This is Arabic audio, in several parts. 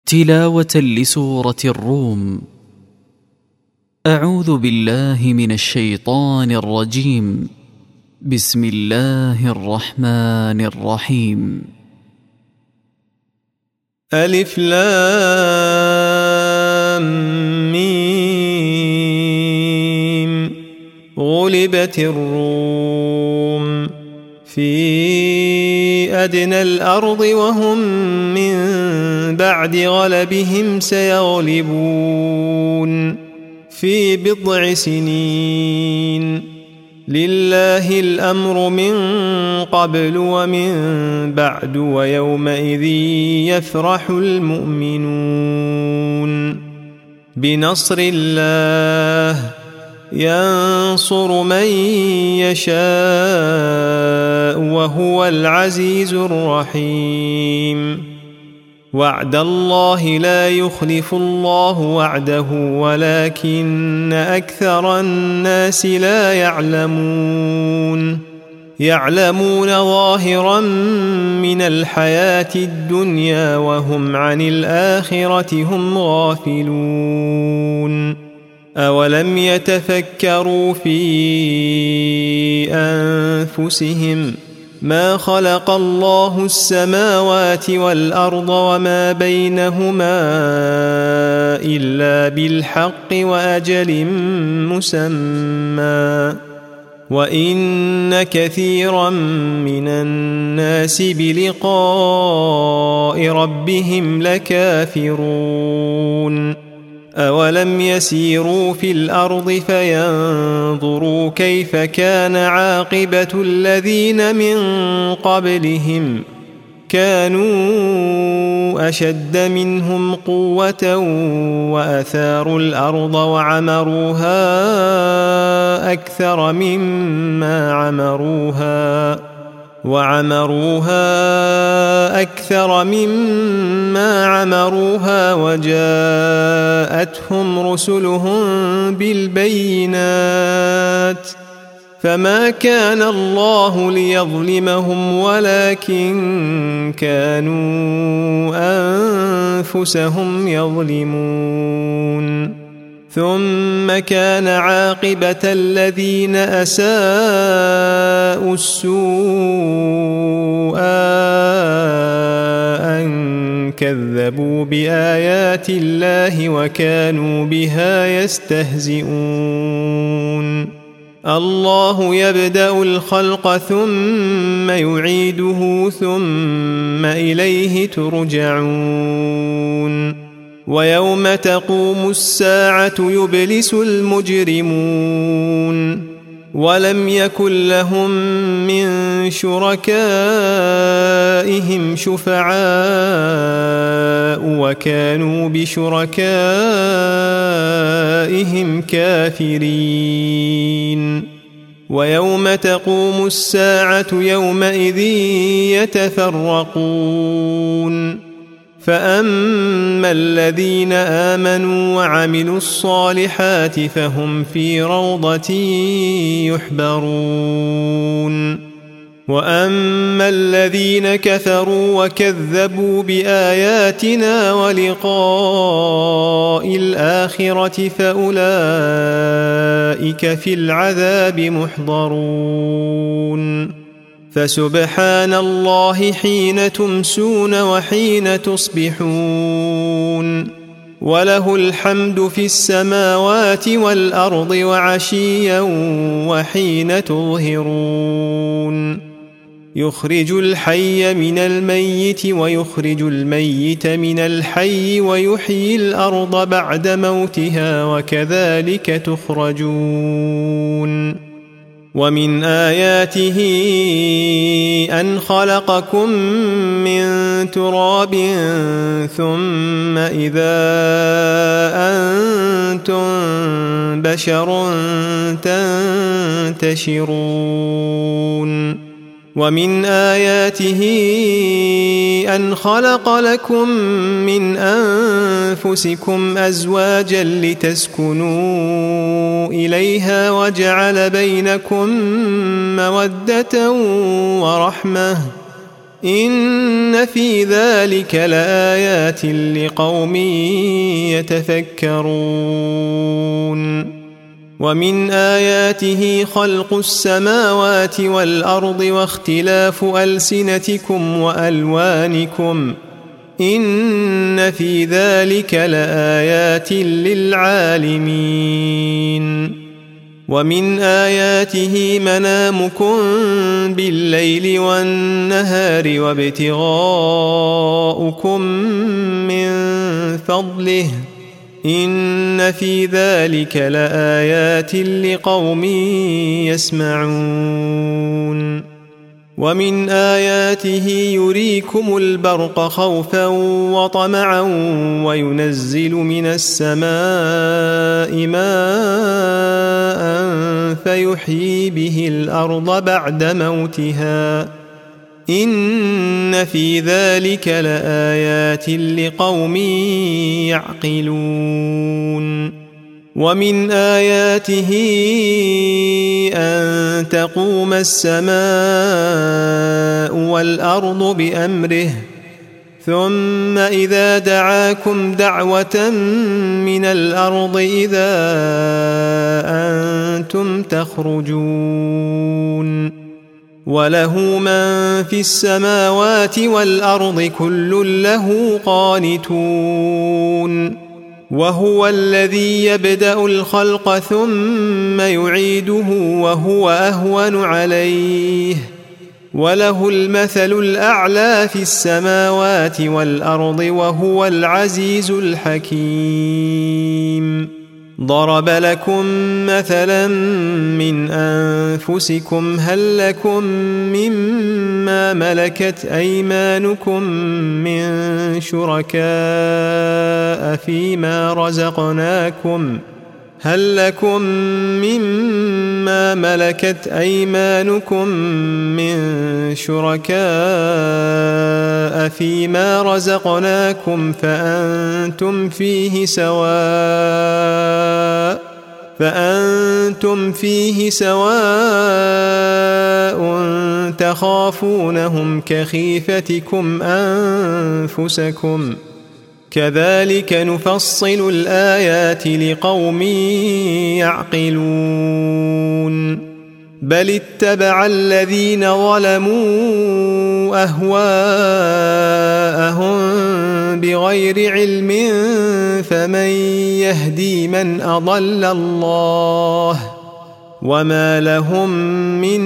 تلاوة لسورة الروم. أعوذ بالله من الشيطان الرجيم. بسم الله الرحمن الرحيم. ألف لام ميم. غلبت الروم في أدنى الأرض وهم من بعد غلبهم سيغلبون في بضع سنين. لله الأمر من قبل ومن بعد ويومئذ يفرح المؤمنون. بنصر الله ينصر من يشاء وهو العزيز الرحيم. وعد الله لا يخلف الله وعده ولكن أكثر الناس لا يعلمون ظاهرا من الحياة الدنيا وهم عن الآخرة هم غافلون. أولم يتفكروا في أنفسهم ما خلق الله السماوات والأرض وما بينهما إلا بالحق وأجل مسمى وإن كثيرا من الناس بلقاء ربهم لكافرون. أولم يسيروا في الأرض فينظروا كيف كان عاقبة الذين من قبلهم كانوا أشد منهم قوة وأثاروا الأرض وعمروها أكثر مما عمروها وجاءتهم رسلهم بالبينات فما كان الله ليظلمهم ولكن كانوا أنفسهم يظلمون. ثم كان عاقبة الذين أساءوا السوء أن كذبوا بآيات الله وكانوا بها يستهزئون. الله يبدأ الخلق ثم يعيده ثم إليه ترجعون. ويوم تقوم الساعة يبلس المجرمون ولم يكن لهم من شركائهم شفعاء وكانوا بشركائهم كافرين. ويوم تقوم الساعة يومئذ يتفرقون. فأما الذين آمنوا وعملوا الصالحات فهم في روضة يحبرون. وأما الذين كفروا وكذبوا بآياتنا ولقاء الآخرة فأولئك في العذاب محضرون. فسبحان الله حين تمسون وحين تصبحون وله الحمد في السماوات والأرض وعشيا وحين تظهرون. يخرج الحي من الميت ويخرج الميت من الحي ويحيي الأرض بعد موتها وكذلك تخرجون. ومن آياته أن خلقكم من تراب ثم إذا أنتم بشر تنتشرون. ومن آياته أن خلق لكم من أنفسكم أزواجا لتسكنوا إليها وجعل بينكم مودة ورحمة إن في ذلك لآيات لقوم يتفكرون ومن آياته خلق السماوات والأرض واختلاف ألسنتكم وألوانكم إن في ذلك لآيات للعالمين ومن آياته منامكم بالليل والنهار وابتغاؤكم من فضله إن في ذلك لآيات لقوم يسمعون ومن آياته يريكم البرق خوفا وطمعا وينزل من السماء ماء فيحيي به الأرض بعد موتها إن في ذلك لآيات لقوم يعقلون ومن آياته أن تقوم السماء والأرض بأمره ثم إذا دعاكم دعوة من الأرض إذا أنتم تخرجون وله من في السماوات والأرض كل له قانتون وهو الذي يبدأ الخلق ثم يعيده وهو أهون عليه وله المثل الأعلى في السماوات والأرض وهو العزيز الحكيم ضرب لكم مثلا من أنفسكم هل لكم مما ملكت أيمانكم من شركاء فيما رزقناكم فأنتم فيه سواء تخافونهم كخيفتكم أنفسكم كذلك نفصل الآيات لقوم يعقلون بل اتبع الذين ظلموا أهواءهم بغير علم فمن يهدي من أضل الله وما لهم من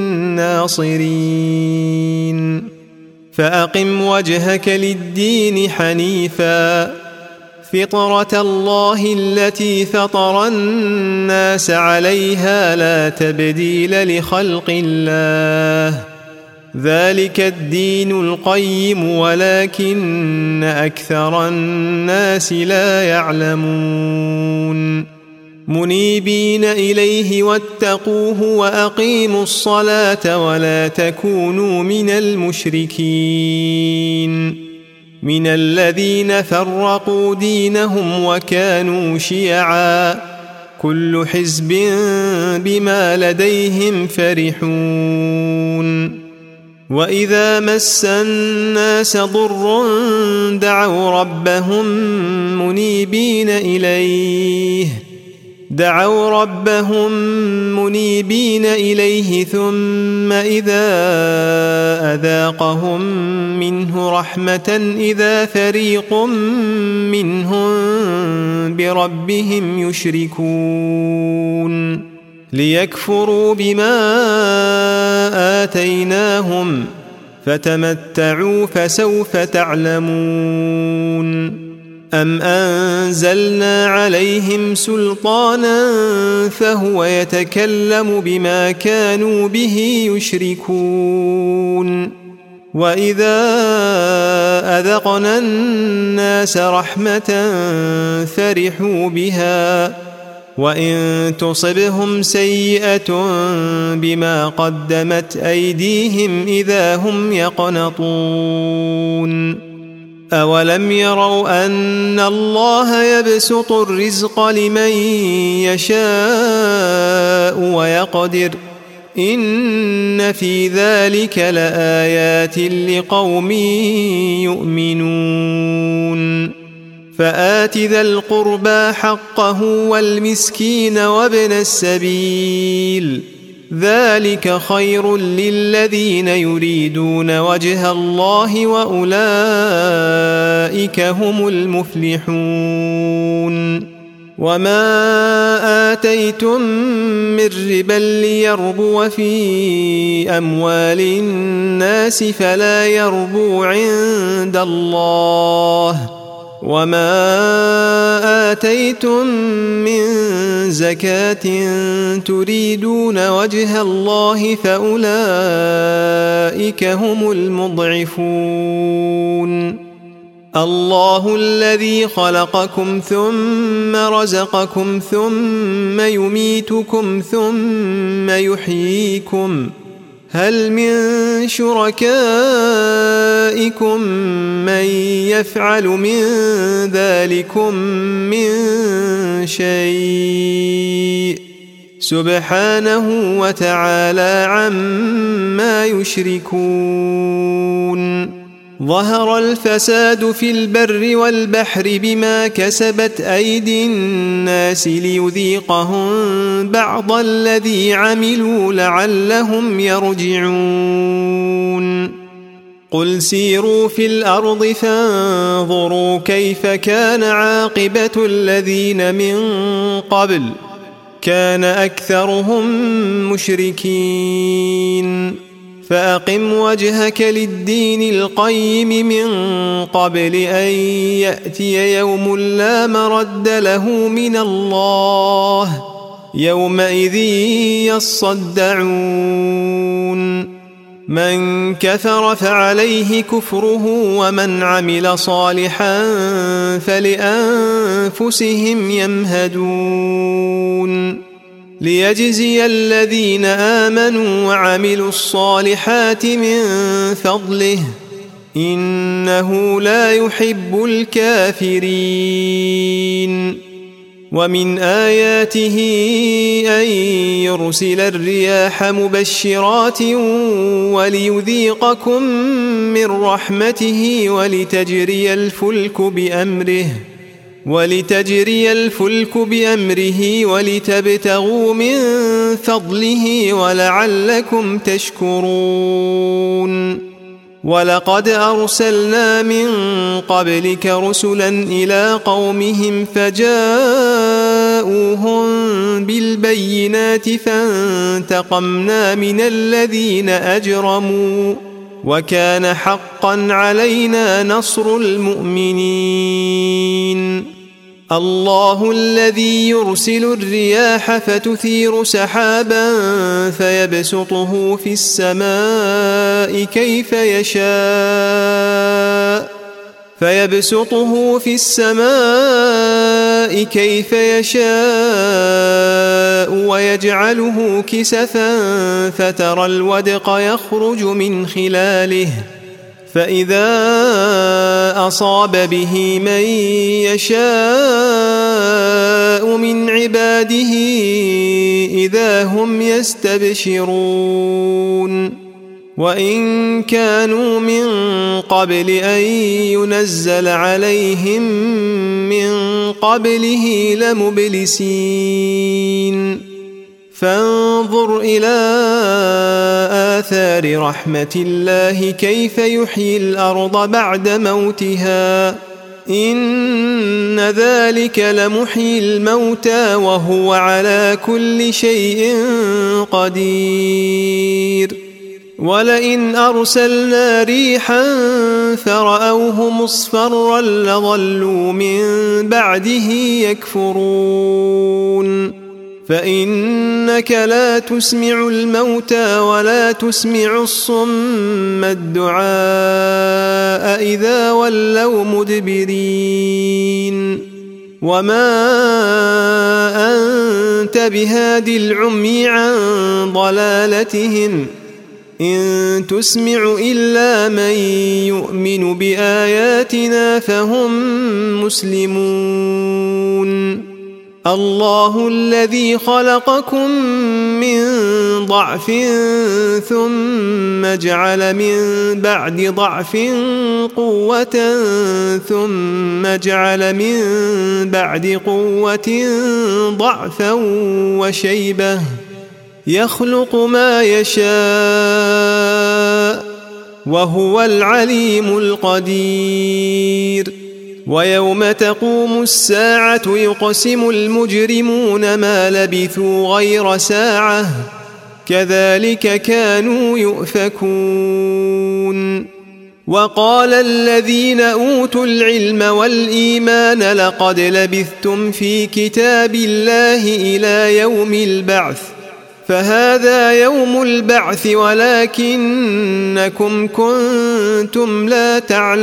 ناصرين فأقم وجهك للدين حنيفا فطرة الله التي فطر الناس عليها لا تبديل لخلق الله ذلك الدين القيم ولكن أكثر الناس لا يعلمون منيبين إليه واتقوه وأقيموا الصلاة ولا تكونوا من المشركين من الذين فرقوا دينهم وكانوا شيعا كل حزب بما لديهم فرحون وإذا مس الناس ضر دعوا ربهم منيبين إليه ثم إذا أذاقهم منه رحمة إذا فريق منهم بربهم يشركون ليكفروا بما آتيناهم فتمتعوا فسوف تعلمون أم أنزلنا عليهم سلطانا فهو يتكلم بما كانوا به يشركون وإذا أذقنا الناس رحمة فرحوا بها وإن تصبهم سيئة بما قدمت أيديهم إذا هم يقنطون أولم يروا أن الله يبسط الرزق لمن يشاء ويقدر إن في ذلك لآيات لقوم يؤمنون فآت ذا القربى حقه والمسكين وابن السبيل ذلك خير للذين يريدون وجه الله وأولئك هم المفلحون وما آتيتم من ربا ليربو في أموال الناس فلا يربو عند الله وما آتيتم من زكاة تريدون وجه الله فأولئك هم المضعفون الله الذي خلقكم ثم رزقكم ثم يميتكم ثم يحييكم هل من شركائكم من يفعل من ذلكم من شيء سبحانه وتعالى عما يشركون ظهر الفساد في البر والبحر بما كسبت أيدي الناس ليذيقهم بعض الذي عملوا لعلهم يرجعون قل سيروا في الأرض فانظروا كيف كان عاقبة الذين من قبل كان أكثرهم مشركين فأقم وجهك للدين القيم من قبل أن يأتي يوم لا مرد له من الله يومئذ يصدعون من كفر فعليه كفره ومن عمل صالحا فلأنفسهم يمهدون ليجزي الذين آمنوا وعملوا الصالحات من فضله إنه لا يحب الكافرين ومن آياته أن يرسل الرياح مبشرات وليذيقكم من رحمته ولتجري الفلك بأمره ولتبتغوا من فضله ولعلكم تشكرون ولقد أرسلنا من قبلك رسلا إلى قومهم فجاءوهم بالبينات فانتقمنا من الذين أجرموا وكان حقا علينا نصر المؤمنين الله الذي يرسل الرياح فتثير سحابا فيبسطه في السماء كيف يشاء ويجعله كسفا فترى الودق يخرج من خلاله فإذا أصاب به من يشاء من عباده إذا هم يستبشرون وإن كانوا من قبل أن ينزل عليهم من قبله لمبلسين فانظر إلى آثار رحمة الله كيف يحيي الأرض بعد موتها إن ذلك لمحيي الموتى وهو على كل شيء قدير ولئن أرسلنا ريحا فرأوه مصفرا لظلوا من بعده يكفرون فإنك لا تسمع الموتى ولا تسمع الصم الدعاء إذا ولوا مدبرين وما أنت بهاد العمي عن ضلالتهم إن تسمع إلا من يؤمن بآياتنا فهم مسلمون الله الذي خلقكم من ضعف ثم جعل من بعد ضعف قوة ثم جعل من بعد قوة ضعفا وشيبة يخلق ما يشاء وهو العليم القدير ويوم تقوم الساعة يقسم المجرمون ما لبثوا غير ساعة كذلك كانوا يؤفكون وقال الذين أوتوا العلم والإيمان لقد لبثتم في كتاب الله إلى يوم البعث فهذا يوم البعث ولكنكم كنتم لا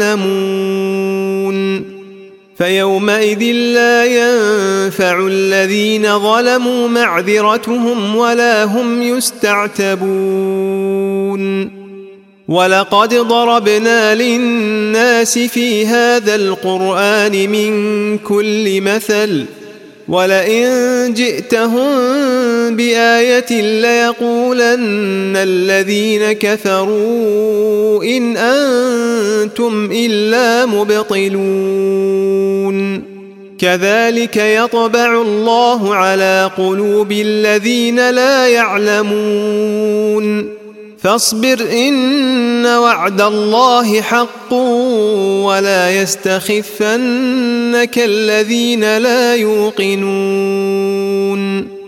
تعلمون فيومئذ لا ينفع الذين ظلموا معذرتهم ولا هم يستعتبون ولقد ضربنا للناس في هذا القرآن من كل مثل ولئن جئتهم بآية ليقولن الذين كفروا إن أنتم إلا مبطلون كذلك يطبع الله على قلوب الذين لا يعلمون فاصبر إن وعد الله حق ولا يستخفنك الذين لا يوقنون